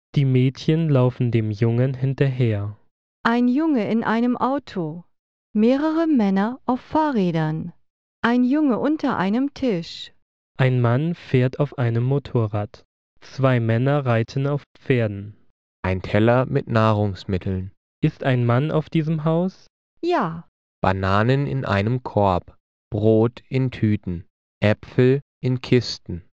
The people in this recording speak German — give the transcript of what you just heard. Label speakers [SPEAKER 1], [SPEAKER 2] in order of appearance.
[SPEAKER 1] Die Mädchen laufen dem Jungen hinterher.
[SPEAKER 2] Ein Junge in einem Auto. Mehrere Männer auf Fahrrädern. Ein Junge unter einem Tisch.
[SPEAKER 1] Ein Mann fährt auf einem Motorrad. Zwei Männer reiten auf Pferden.
[SPEAKER 3] Ein Teller mit Nahrungsmitteln.
[SPEAKER 1] Ist ein Mann auf diesem Haus?
[SPEAKER 2] Ja,
[SPEAKER 3] Bananen in einem Korb. Brot in Tüten. Äpfel in Kisten.